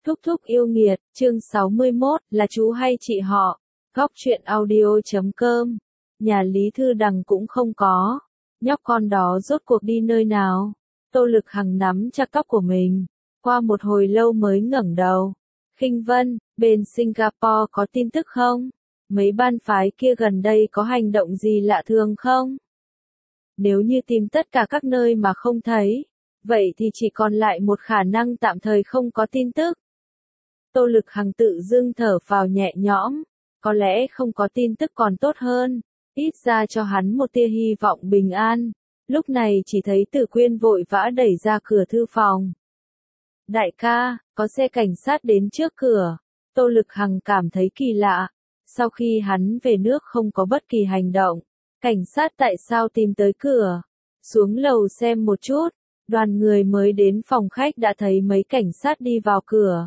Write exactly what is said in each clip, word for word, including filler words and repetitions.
Thúc thúc yêu nghiệt, chương sáu mươi mốt, là chú hay chị họ. Góc truyện audio chấm com. Nhà Lý Thư Đằng cũng không có. Nhóc con đó rốt cuộc đi nơi nào? Tô Lực Hằng nắm chặt tóc của mình. Qua một hồi lâu mới ngẩng đầu. Khinh Vân, bên Singapore có tin tức không? Mấy ban phái kia gần đây có hành động gì lạ thường không? Nếu như tìm tất cả các nơi mà không thấy, vậy thì chỉ còn lại một khả năng tạm thời không có tin tức. Tô Lực Hằng tự dưng thở phào nhẹ nhõm, có lẽ không có tin tức còn tốt hơn, ít ra cho hắn một tia hy vọng bình an. Lúc này chỉ thấy Tử Quyên vội vã đẩy ra cửa thư phòng. Đại ca, có xe cảnh sát đến trước cửa. Tô Lực Hằng cảm thấy kỳ lạ. Sau khi hắn về nước không có bất kỳ hành động, cảnh sát tại sao tìm tới cửa? Xuống lầu xem một chút, đoàn người mới đến phòng khách đã thấy mấy cảnh sát đi vào cửa.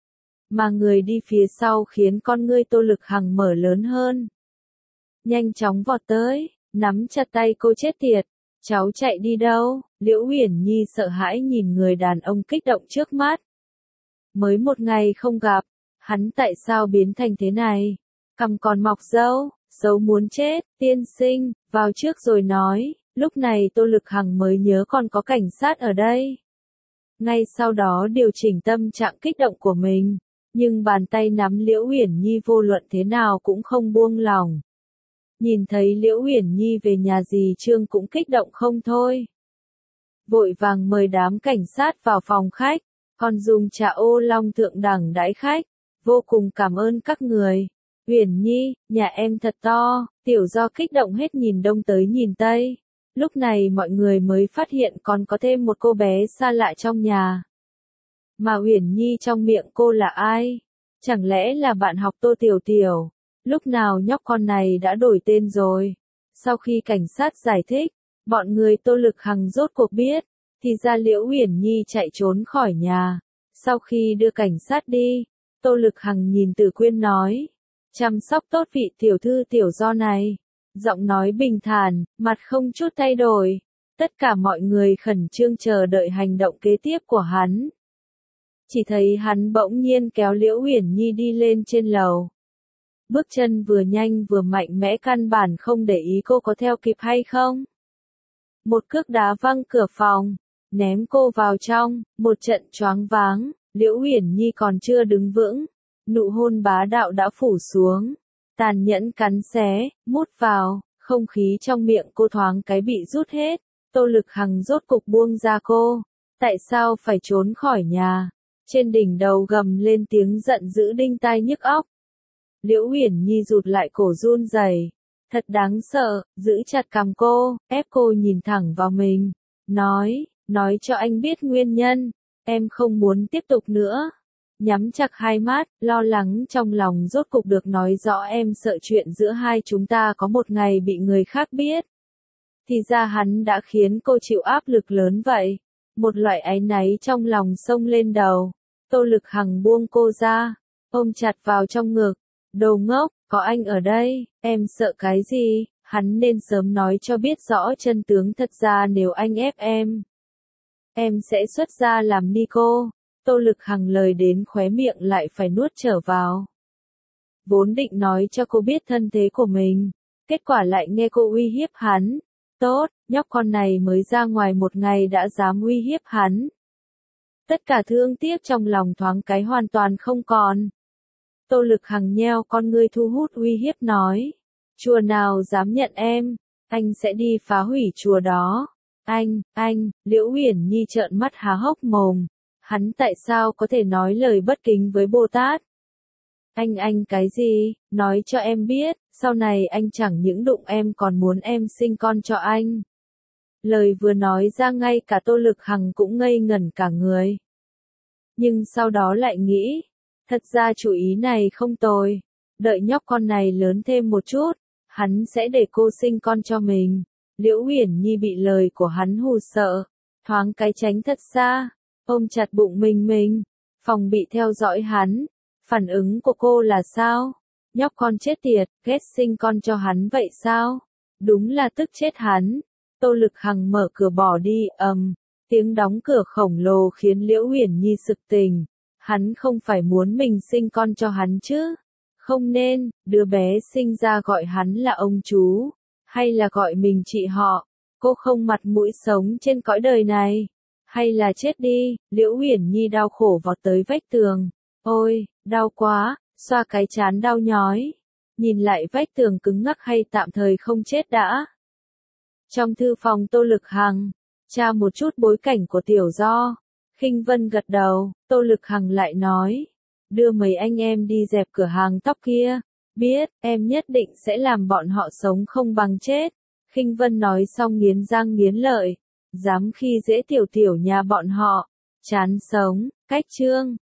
Mà người đi phía sau khiến con ngươi Tô Lực Hằng mở lớn hơn. Nhanh chóng vọt tới, nắm chặt tay cô chết tiệt. Cháu chạy đi đâu? Liễu Uyển Nhi sợ hãi nhìn người đàn ông kích động trước mắt. Mới một ngày không gặp, hắn tại sao biến thành thế này? Cằm còn mọc râu, xấu muốn chết, tiên sinh, vào trước rồi nói. Lúc này Tô Lực Hằng mới nhớ còn có cảnh sát ở đây. Ngay sau đó điều chỉnh tâm trạng kích động của mình, nhưng bàn tay nắm Liễu Uyển Nhi vô luận thế nào cũng không buông lỏng. Nhìn thấy Liễu Uyển Nhi về nhà dì Trương cũng kích động không thôi. Vội vàng mời đám cảnh sát vào phòng khách, còn dùng trà ô long thượng đẳng đãi khách. Vô cùng cảm ơn các người. Uyển Nhi, nhà em thật to. Tiểu Do kích động hết nhìn đông tới nhìn tây. Lúc này mọi người mới phát hiện còn có thêm một cô bé xa lạ trong nhà. Mà Uyển Nhi trong miệng cô là ai? Chẳng lẽ là bạn học Tô Tiểu Tiểu? Lúc nào nhóc con này đã đổi tên rồi? Sau khi cảnh sát giải thích, bọn người Tô Lực Hằng rốt cuộc biết, thì ra Liễu Uyển Nhi chạy trốn khỏi nhà. Sau khi đưa cảnh sát đi, Tô Lực Hằng nhìn Tử Quyên nói, chăm sóc tốt vị tiểu thư Tiểu Do này. Giọng nói bình thản, mặt không chút thay đổi. Tất cả mọi người khẩn trương chờ đợi hành động kế tiếp của hắn. Chỉ thấy hắn bỗng nhiên kéo Liễu Uyển Nhi đi lên trên lầu. Bước chân vừa nhanh vừa mạnh mẽ căn bản không để ý cô có theo kịp hay không. Một cước đá văng cửa phòng, ném cô vào trong, một trận choáng váng, Liễu Uyển Nhi còn chưa đứng vững. Nụ hôn bá đạo đã phủ xuống, tàn nhẫn cắn xé, mút vào, không khí trong miệng cô thoáng cái bị rút hết. Tô Lực Hằng rốt cục buông ra cô. Tại sao phải trốn khỏi nhà? Trên đỉnh đầu gầm lên tiếng giận dữ đinh tai nhức óc. Liễu Uyển Nhi rụt lại cổ run rẩy, thật đáng sợ, giữ chặt cằm cô, ép cô nhìn thẳng vào mình, nói, nói cho anh biết nguyên nhân, em không muốn tiếp tục nữa. Nhắm chặt hai mắt, lo lắng trong lòng rốt cục được nói rõ em sợ chuyện giữa hai chúng ta có một ngày bị người khác biết. Thì ra hắn đã khiến cô chịu áp lực lớn vậy. Một loại áy náy trong lòng xông lên đầu. Tô Lực Hằng buông cô ra, ôm chặt vào trong ngực. Đồ ngốc, có anh ở đây, em sợ cái gì? Hắn nên sớm nói cho biết rõ chân tướng, thật ra nếu anh ép em, em sẽ xuất ra làm ni cô. Tô Lực Hằng lời đến khóe miệng lại phải nuốt trở vào. Vốn định nói cho cô biết thân thế của mình, kết quả lại nghe cô uy hiếp hắn. Tốt, nhóc con này mới ra ngoài một ngày đã dám uy hiếp hắn. Tất cả thương tiếc trong lòng thoáng cái hoàn toàn không còn. Tô Lực Hằng nheo con ngươi thu hút uy hiếp nói. Chùa nào dám nhận em, anh sẽ đi phá hủy chùa đó. Anh, anh, Liễu Uyển Nhi trợn mắt há hốc mồm. Hắn tại sao có thể nói lời bất kính với Bồ Tát? Anh anh cái gì? Nói cho em biết, sau này anh chẳng những đụng em còn muốn em sinh con cho anh. Lời vừa nói ra ngay cả Tô Lực Hằng cũng ngây ngẩn cả người. Nhưng sau đó lại nghĩ, thật ra chủ ý này không tồi. Đợi nhóc con này lớn thêm một chút, hắn sẽ để cô sinh con cho mình. Liễu Uyển Nhi bị lời của hắn hù sợ, thoáng cái tránh thật xa, ôm chặt bụng mình mình, phòng bị theo dõi hắn. Phản ứng của cô là sao? Nhóc con chết tiệt, ghét sinh con cho hắn vậy sao? Đúng là tức chết hắn. Tô Lực Hằng mở cửa bỏ đi, ầm, um, tiếng đóng cửa khổng lồ khiến Liễu Uyển Nhi sực tỉnh. Hắn không phải muốn mình sinh con cho hắn chứ? Không nên, đứa bé sinh ra gọi hắn là ông chú, hay là gọi mình chị họ, cô không mặt mũi sống trên cõi đời này, hay là chết đi. Liễu Uyển Nhi đau khổ vọt tới vách tường, ôi, đau quá, xoa cái trán đau nhói, nhìn lại vách tường cứng ngắc hay tạm thời không chết đã. Trong thư phòng Tô Lực Hằng, tra một chút bối cảnh của Tiểu Do. Khinh Vân gật đầu, Tô Lực Hằng lại nói, đưa mấy anh em đi dẹp cửa hàng tóc kia, biết, em nhất định sẽ làm bọn họ sống không bằng chết. Khinh Vân nói xong nghiến răng nghiến lợi, dám khi dễ Tiểu Tiểu nhà bọn họ, chán sống. Cách chương